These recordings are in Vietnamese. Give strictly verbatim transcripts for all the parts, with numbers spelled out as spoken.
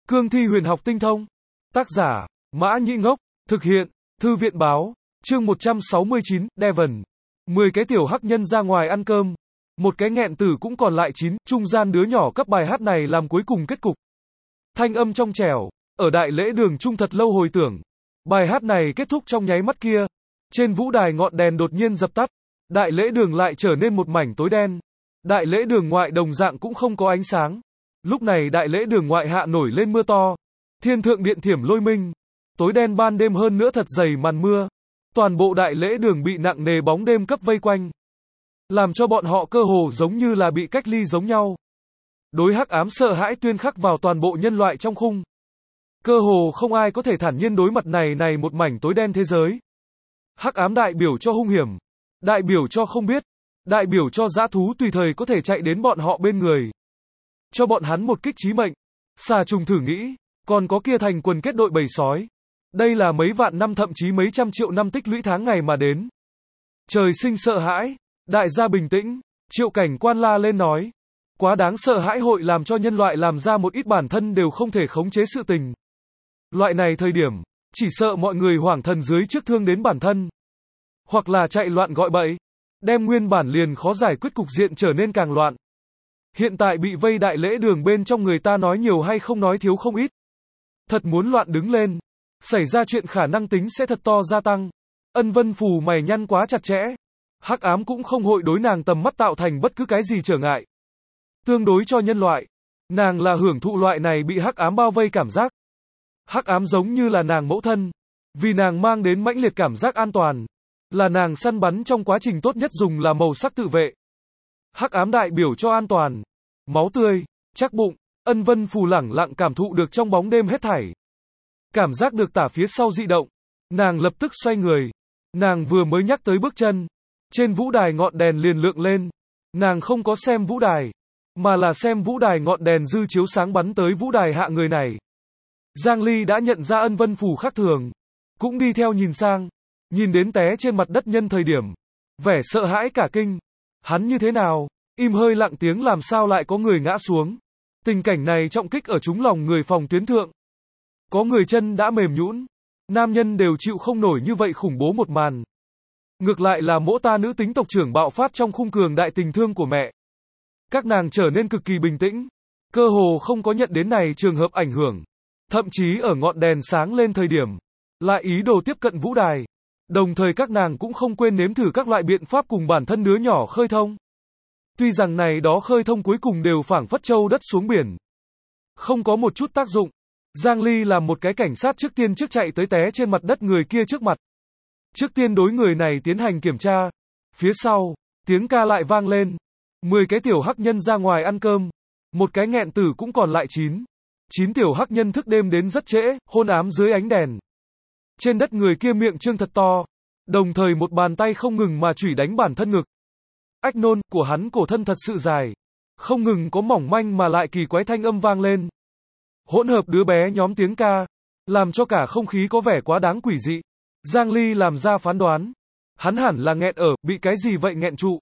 Cương thi huyền học tinh thông. Tác giả, Mã Nhĩ Ngốc. Thực hiện, Thư viện Báo. Chương một trăm sáu mươi chín, Devon. mười cái tiểu hắc nhân ra ngoài ăn cơm. Một cái nghẹn tử cũng còn lại chín, trung gian đứa nhỏ cấp bài hát này làm cuối cùng kết cục. Thanh âm trong trẻo, ở đại lễ đường trung thật lâu hồi tưởng. Bài hát này kết thúc trong nháy mắt kia. Trên vũ đài ngọn đèn đột nhiên dập tắt. Đại lễ đường lại trở nên một mảnh tối đen. Đại lễ đường ngoại đồng dạng cũng không có ánh sáng. Lúc này đại lễ đường ngoại hạ nổi lên mưa to. Thiên thượng điện thiểm lôi minh. Tối đen ban đêm hơn nữa thật dày màn mưa. Toàn bộ đại lễ đường bị nặng nề bóng đêm cấp vây quanh. Làm cho bọn họ cơ hồ giống như là bị cách ly giống nhau. Đối hắc ám sợ hãi tuyên khắc vào toàn bộ nhân loại trong khung. Cơ hồ không ai có thể thản nhiên đối mặt này này một mảnh tối đen thế giới. Hắc ám đại biểu cho hung hiểm. Đại biểu cho không biết. Đại biểu cho dã thú tùy thời có thể chạy đến bọn họ bên người. Cho bọn hắn một kích chí mệnh. Xà trùng thử nghĩ. Còn có kia thành quần kết đội bầy sói. Đây là mấy vạn năm thậm chí mấy trăm triệu năm tích lũy tháng ngày mà đến. Trời sinh sợ hãi. Đại gia bình tĩnh. Triệu cảnh quan la lên nói. Quá đáng sợ hãi hội làm cho nhân loại làm ra một ít bản thân đều không thể khống chế sự tình. Loại này thời điểm, chỉ sợ mọi người hoảng thần dưới trước thương đến bản thân. Hoặc là chạy loạn gọi bậy. Đem nguyên bản liền khó giải quyết cục diện trở nên càng loạn. Hiện tại bị vây đại lễ đường bên trong người ta nói nhiều hay không nói thiếu không ít. Thật muốn loạn đứng lên. Xảy ra chuyện khả năng tính sẽ thật to gia tăng. Ân Vân Phù mày nhăn quá chặt chẽ. Hắc ám cũng không hội đối nàng tầm mắt tạo thành bất cứ cái gì trở ngại. Tương đối cho nhân loại, nàng là hưởng thụ loại này bị hắc ám bao vây cảm giác. Hắc ám giống như là nàng mẫu thân, vì nàng mang đến mãnh liệt cảm giác an toàn, là nàng săn bắn trong quá trình tốt nhất dùng là màu sắc tự vệ. Hắc ám đại biểu cho an toàn, máu tươi, chắc bụng. Ân Vân Phù lẳng lặng cảm thụ được trong bóng đêm hết thảy. Cảm giác được tả phía sau dị động, nàng lập tức xoay người. Nàng vừa mới nhắc tới bước chân, trên vũ đài ngọn đèn liền lượng lên. Nàng không có xem vũ đài, mà là xem vũ đài ngọn đèn dư chiếu sáng bắn tới vũ đài hạ người này. Giang Ly đã nhận ra Ân Vân Phù khác thường, cũng đi theo nhìn sang, nhìn đến té trên mặt đất nhân thời điểm, vẻ sợ hãi cả kinh. Hắn như thế nào? Im hơi lặng tiếng làm sao lại có người ngã xuống? Tình cảnh này trọng kích ở chúng lòng người phòng tuyến thượng. Có người chân đã mềm nhũn, nam nhân đều chịu không nổi như vậy khủng bố một màn. Ngược lại là mỗ ta nữ tính tộc trưởng bạo phát trong khung cường đại tình thương của mẹ. Các nàng trở nên cực kỳ bình tĩnh, cơ hồ không có nhận đến này trường hợp ảnh hưởng. Thậm chí ở ngọn đèn sáng lên thời điểm, lại ý đồ tiếp cận vũ đài. Đồng thời các nàng cũng không quên nếm thử các loại biện pháp cùng bản thân đứa nhỏ khơi thông. Tuy rằng này đó khơi thông cuối cùng đều phảng phất châu đất xuống biển. Không có một chút tác dụng. Giang Ly làm một cái cảnh sát trước tiên trước chạy tới té trên mặt đất người kia trước mặt. Trước tiên đối người này tiến hành kiểm tra. Phía sau, tiếng ca lại vang lên. mười cái tiểu hắc nhân ra ngoài ăn cơm. Một cái nghẹn tử cũng còn lại chín. chín tiểu hắc nhân thức đêm đến rất trễ, hôn ám dưới ánh đèn. Trên đất người kia miệng trương thật to. Đồng thời một bàn tay không ngừng mà chủy đánh bản thân ngực. Ách nôn của hắn cổ thân thật sự dài. Không ngừng có mỏng manh mà lại kỳ quái thanh âm vang lên. Hỗn hợp đứa bé nhóm tiếng ca. Làm cho cả không khí có vẻ quá đáng quỷ dị. Giang Ly làm ra phán đoán. Hắn hẳn là nghẹn ở, bị cái gì vậy nghẹn trụ.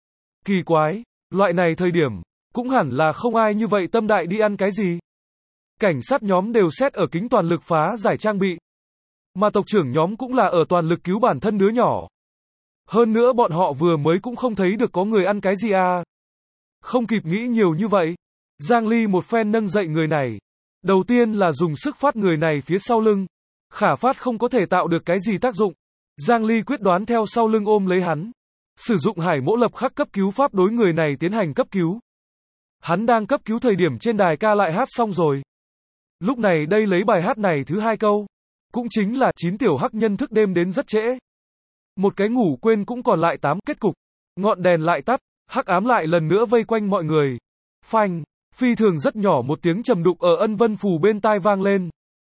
Kỳ quái, loại này thời điểm, cũng hẳn là không ai như vậy tâm đại đi ăn cái gì. Cảnh sát nhóm đều xét ở kính toàn lực phá giải trang bị. Mà tộc trưởng nhóm cũng là ở toàn lực cứu bản thân đứa nhỏ. Hơn nữa bọn họ vừa mới cũng không thấy được có người ăn cái gì à. Không kịp nghĩ nhiều như vậy. Giang Ly một phen nâng dậy người này. Đầu tiên là dùng sức phát người này phía sau lưng. Khả phát không có thể tạo được cái gì tác dụng. Giang Ly quyết đoán theo sau lưng ôm lấy hắn. Sử dụng hải mỗ lập khắc cấp cứu pháp đối người này tiến hành cấp cứu. Hắn đang cấp cứu thời điểm trên đài ca lại hát xong rồi. Lúc này đây lấy bài hát này thứ hai câu. Cũng chính là chín tiểu hắc nhân thức đêm đến rất trễ. Một cái ngủ quên cũng còn lại tám. Kết cục, ngọn đèn lại tắt, hắc ám lại lần nữa vây quanh mọi người. Phanh, phi thường rất nhỏ một tiếng trầm đục ở Ân Vân Phù bên tai vang lên.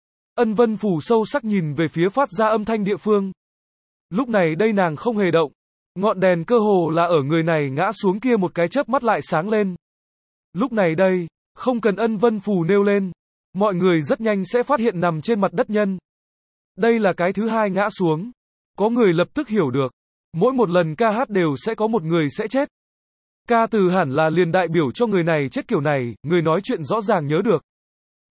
Ân Vân Phù sâu sắc nhìn về phía phát ra âm thanh địa phương. Lúc này đây nàng không hề động. Ngọn đèn cơ hồ là ở người này ngã xuống kia một cái chớp mắt lại sáng lên. Lúc này đây, không cần Ân Vân Phù nêu lên. Mọi người rất nhanh sẽ phát hiện nằm trên mặt đất nhân. Đây là cái thứ hai ngã xuống. Có người lập tức hiểu được. Mỗi một lần ca hát đều sẽ có một người sẽ chết. Ca từ hẳn là liền đại biểu cho người này chết kiểu này, người nói chuyện rõ ràng nhớ được.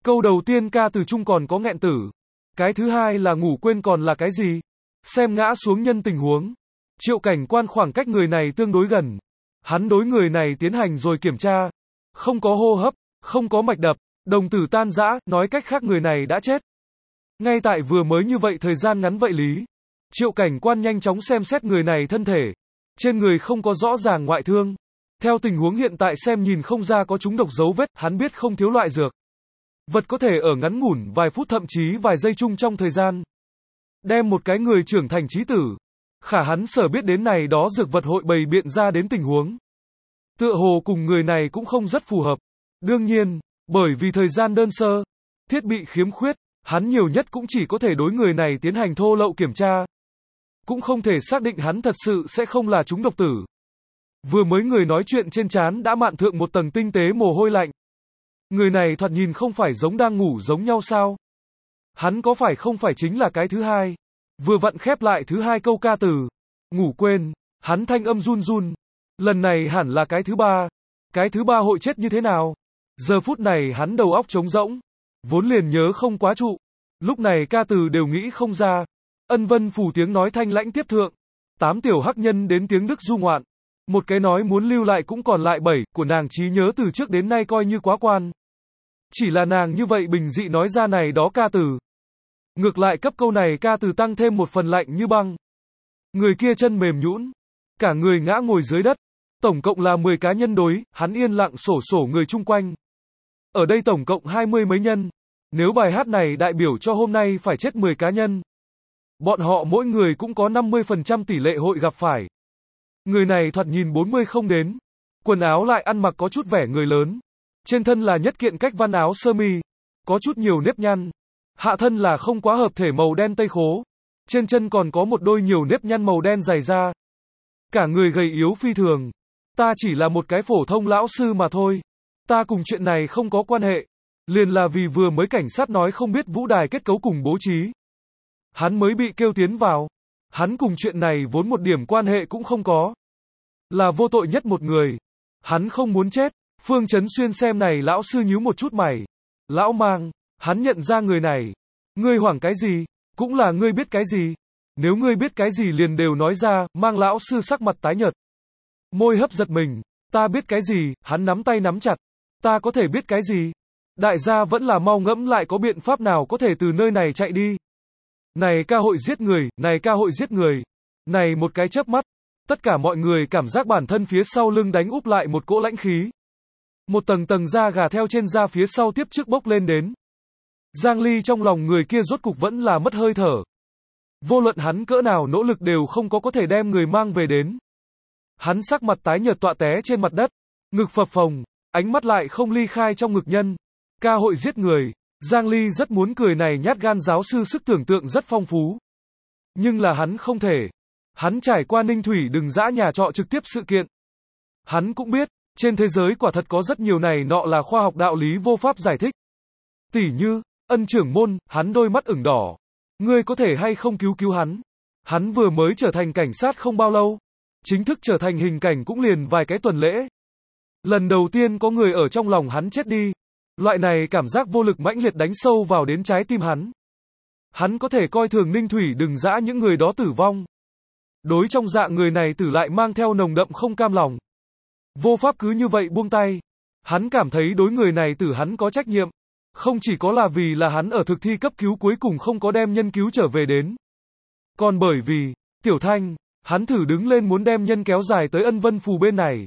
Câu đầu tiên ca từ chung còn có nghẹn tử. Cái thứ hai là ngủ quên còn là cái gì? Xem ngã xuống nhân tình huống. Triệu Cảnh Quan khoảng cách người này tương đối gần. Hắn đối người này tiến hành rồi kiểm tra. Không có hô hấp, không có mạch đập, đồng tử tan rã, nói cách khác người này đã chết. Ngay tại vừa mới như vậy thời gian ngắn vậy lý. Triệu Cảnh Quan nhanh chóng xem xét người này thân thể. Trên người không có rõ ràng ngoại thương. Theo tình huống hiện tại xem nhìn không ra có trúng độc dấu vết, hắn biết không thiếu loại dược. Vật có thể ở ngắn ngủn vài phút thậm chí vài giây chung trong thời gian. Đem một cái người trưởng thành chí tử. Khả hắn sở biết đến này đó dược vật hội bày biện ra đến tình huống. Tựa hồ cùng người này cũng không rất phù hợp. Đương nhiên, bởi vì thời gian đơn sơ, thiết bị khiếm khuyết, hắn nhiều nhất cũng chỉ có thể đối người này tiến hành thô lậu kiểm tra. Cũng không thể xác định hắn thật sự sẽ không là trúng độc tử. Vừa mới người nói chuyện trên trán đã mạn thượng một tầng tinh tế mồ hôi lạnh. Người này thoạt nhìn không phải giống đang ngủ giống nhau sao? Hắn có phải không phải chính là cái thứ hai? Vừa vặn khép lại thứ hai câu ca từ. Ngủ quên, hắn thanh âm run run. Lần này hẳn là cái thứ ba. Cái thứ ba hội chết như thế nào? Giờ phút này hắn đầu óc trống rỗng. Vốn liền nhớ không quá trụ. Lúc này ca từ đều nghĩ không ra. Ân Vân Phù tiếng nói thanh lãnh tiếp thượng. Tám tiểu hắc nhân đến tiếng Đức du ngoạn. Một cái nói muốn lưu lại cũng còn lại bảy, của nàng trí nhớ từ trước đến nay coi như quá quan. Chỉ là nàng như vậy bình dị nói ra này đó ca từ. Ngược lại cấp câu này ca từ tăng thêm một phần lạnh như băng. Người kia chân mềm nhũn, cả người ngã ngồi dưới đất. Tổng cộng là mười cá nhân đối, hắn yên lặng sổ sổ người chung quanh. Ở đây tổng cộng hai mươi mấy nhân. Nếu bài hát này đại biểu cho hôm nay phải chết mười cá nhân. Bọn họ mỗi người cũng có năm mươi phần trăm tỷ lệ hội gặp phải. Người này thoạt nhìn bốn mươi không đến. Quần áo lại ăn mặc có chút vẻ người lớn. Trên thân là nhất kiện cách văn áo sơ mi. Có chút nhiều nếp nhăn. Hạ thân là không quá hợp thể màu đen tây khố. Trên chân còn có một đôi nhiều nếp nhăn màu đen dày da. Cả người gầy yếu phi thường. Ta chỉ là một cái phổ thông lão sư mà thôi. Ta cùng chuyện này không có quan hệ. Liền là vì vừa mới cảnh sát nói không biết vũ đài kết cấu cùng bố trí. Hắn mới bị kêu tiến vào. Hắn cùng chuyện này vốn một điểm quan hệ cũng không có. Là vô tội nhất một người. Hắn không muốn chết. Phương Chấn Xuyên xem này lão sư nhíu một chút mày. Lão Mang, hắn nhận ra người này. Ngươi hoảng cái gì? Cũng là ngươi biết cái gì? Nếu ngươi biết cái gì liền đều nói ra, Mang lão sư sắc mặt tái nhợt. Môi hấp giật mình. Ta biết cái gì? Hắn nắm tay nắm chặt. Ta có thể biết cái gì? Đại gia vẫn là mau ngẫm lại có biện pháp nào có thể từ nơi này chạy đi. Này ca hội giết người, này ca hội giết người. Này một cái chớp mắt. Tất cả mọi người cảm giác bản thân phía sau lưng đánh úp lại một cỗ lãnh khí. Một tầng tầng da gà theo trên da phía sau tiếp trước bốc lên đến. Giang Ly trong lòng người kia rốt cục vẫn là mất hơi thở. Vô luận hắn cỡ nào nỗ lực đều không có có thể đem người mang về đến. Hắn sắc mặt tái nhợt tọa té trên mặt đất. Ngực phập phồng, ánh mắt lại không ly khai trong ngực nhân. Ca hội giết người. Giang Ly rất muốn cười này nhát gan giáo sư sức tưởng tượng rất phong phú. Nhưng là hắn không thể. Hắn trải qua Ninh Thủy đừng dã nhà trọ trực tiếp sự kiện. Hắn cũng biết, trên thế giới quả thật có rất nhiều này nọ là khoa học đạo lý vô pháp giải thích. Tỉ như, Ân trưởng môn, hắn đôi mắt ửng đỏ. Ngươi có thể hay không cứu cứu hắn? Hắn vừa mới trở thành cảnh sát không bao lâu. Chính thức trở thành hình cảnh cũng liền vài cái tuần lễ. Lần đầu tiên có người ở trong lòng hắn chết đi. Loại này cảm giác vô lực mãnh liệt đánh sâu vào đến trái tim hắn. Hắn có thể coi thường Ninh Thủy đừng dã những người đó tử vong. Đối trong dạng người này tử lại mang theo nồng đậm không cam lòng. Vô pháp cứ như vậy buông tay. Hắn cảm thấy đối người này tử hắn có trách nhiệm. Không chỉ có là vì là hắn ở thực thi cấp cứu cuối cùng không có đem nhân cứu trở về đến. Còn bởi vì, Tiểu Thanh, hắn thử đứng lên muốn đem nhân kéo dài tới Ân Vân Phù bên này.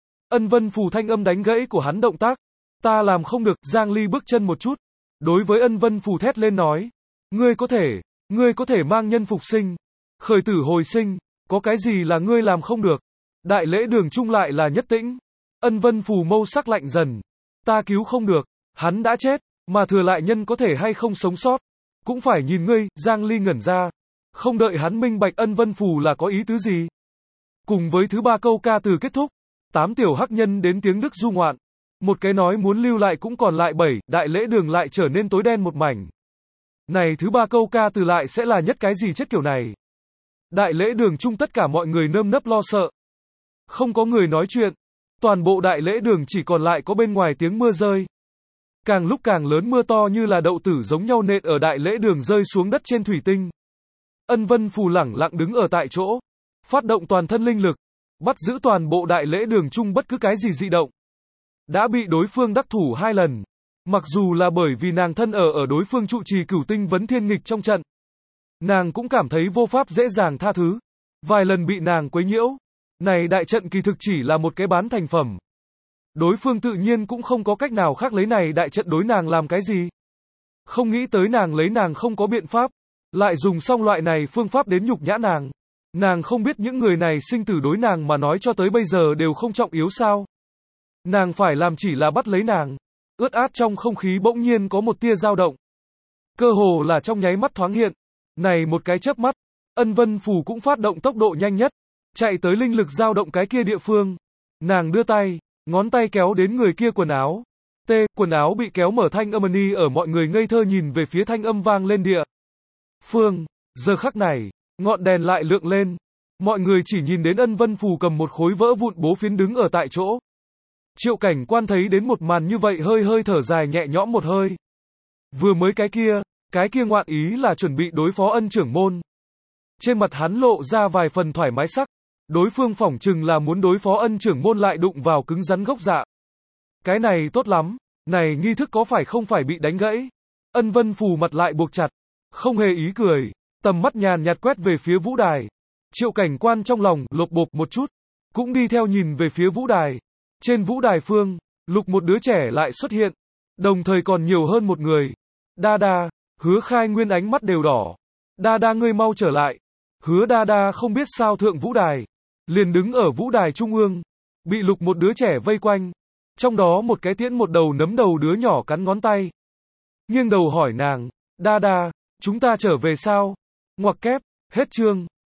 Ân Vân Phù thanh âm đánh gãy của hắn động tác. Ta làm không được, Giang Ly bước chân một chút. Đối với Ân Vân Phù thét lên nói. Ngươi có thể, ngươi có thể mang nhân phục sinh. Khởi tử hồi sinh, có cái gì là ngươi làm không được. Đại lễ đường chung lại là nhất tĩnh. Ân Vân Phù mâu sắc lạnh dần. Ta cứu không được, hắn đã chết, mà thừa lại nhân có thể hay không sống sót. Cũng phải nhìn ngươi, Giang Ly ngẩn ra. Không đợi hắn minh bạch Ân Vân Phù là có ý tứ gì. Cùng với thứ ba câu ca từ kết thúc. Tám tiểu hắc nhân đến tiếng Đức du ngoạn. Một cái nói muốn lưu lại cũng còn lại bảy, đại lễ đường lại trở nên tối đen một mảnh. Này thứ ba câu ca từ lại sẽ là nhất cái gì chết kiểu này. Đại lễ đường chung tất cả mọi người nơm nớp lo sợ. Không có người nói chuyện. Toàn bộ đại lễ đường chỉ còn lại có bên ngoài tiếng mưa rơi. Càng lúc càng lớn, mưa to như là đậu tử giống nhau nện ở đại lễ đường rơi xuống đất trên thủy tinh. Ân Vân Phù lẳng lặng đứng ở tại chỗ, phát động toàn thân linh lực, bắt giữ toàn bộ đại lễ đường chung bất cứ cái gì dị động. Đã bị đối phương đắc thủ hai lần. Mặc dù là bởi vì nàng thân ở ở đối phương trụ trì cửu tinh vấn thiên nghịch trong trận. Nàng cũng cảm thấy vô pháp dễ dàng tha thứ. Vài lần bị nàng quấy nhiễu. Này đại trận kỳ thực chỉ là một cái bán thành phẩm. Đối phương tự nhiên cũng không có cách nào khác lấy này đại trận đối nàng làm cái gì. Không nghĩ tới nàng lấy nàng không có biện pháp. Lại dùng xong loại này phương pháp đến nhục nhã nàng. Nàng không biết những người này sinh tử đối nàng mà nói cho tới bây giờ đều không trọng yếu sao. Nàng phải làm chỉ là bắt lấy nàng. Ướt át trong không khí bỗng nhiên có một tia dao động. Cơ hồ là trong nháy mắt thoáng hiện. Này một cái chớp mắt, Ân Vân Phù cũng phát động tốc độ nhanh nhất, chạy tới linh lực dao động cái kia địa phương. Nàng đưa tay, ngón tay kéo đến người kia quần áo. T, quần áo bị kéo mở, thanh âm ni ở mọi người ngây thơ nhìn về phía thanh âm vang lên địa phương. Giờ khắc này, ngọn đèn lại lượng lên. Mọi người chỉ nhìn đến Ân Vân Phù cầm một khối vỡ vụn bố phiến đứng ở tại chỗ. Triệu Cảnh Quan thấy đến một màn như vậy hơi hơi thở dài nhẹ nhõm một hơi. Vừa mới cái kia, cái kia ngoạn ý là chuẩn bị đối phó Ân trưởng môn. Trên mặt hắn lộ ra vài phần thoải mái sắc. Đối phương phỏng chừng là muốn đối phó Ân trưởng môn lại đụng vào cứng rắn gốc dạ. Cái này tốt lắm, này nghi thức có phải không phải bị đánh gãy. Ân Vân Phù mặt lại buộc chặt, không hề ý cười, tầm mắt nhàn nhạt quét về phía vũ đài. Triệu Cảnh Quan trong lòng lột bột một chút, cũng đi theo nhìn về phía vũ đài. Trên vũ đài phương, lục một đứa trẻ lại xuất hiện, đồng thời còn nhiều hơn một người. Đa Đa, Hứa Khai Nguyên ánh mắt đều đỏ. Đa Đa, ngươi mau trở lại. Hứa Đa Đa không biết sao thượng vũ đài, liền đứng ở vũ đài trung ương, bị lục một đứa trẻ vây quanh. Trong đó một cái tiễn một đầu nấm đầu đứa nhỏ cắn ngón tay. Nghiêng đầu hỏi nàng, Đa Đa, chúng ta trở về sao? Ngoặc kép, hết chương.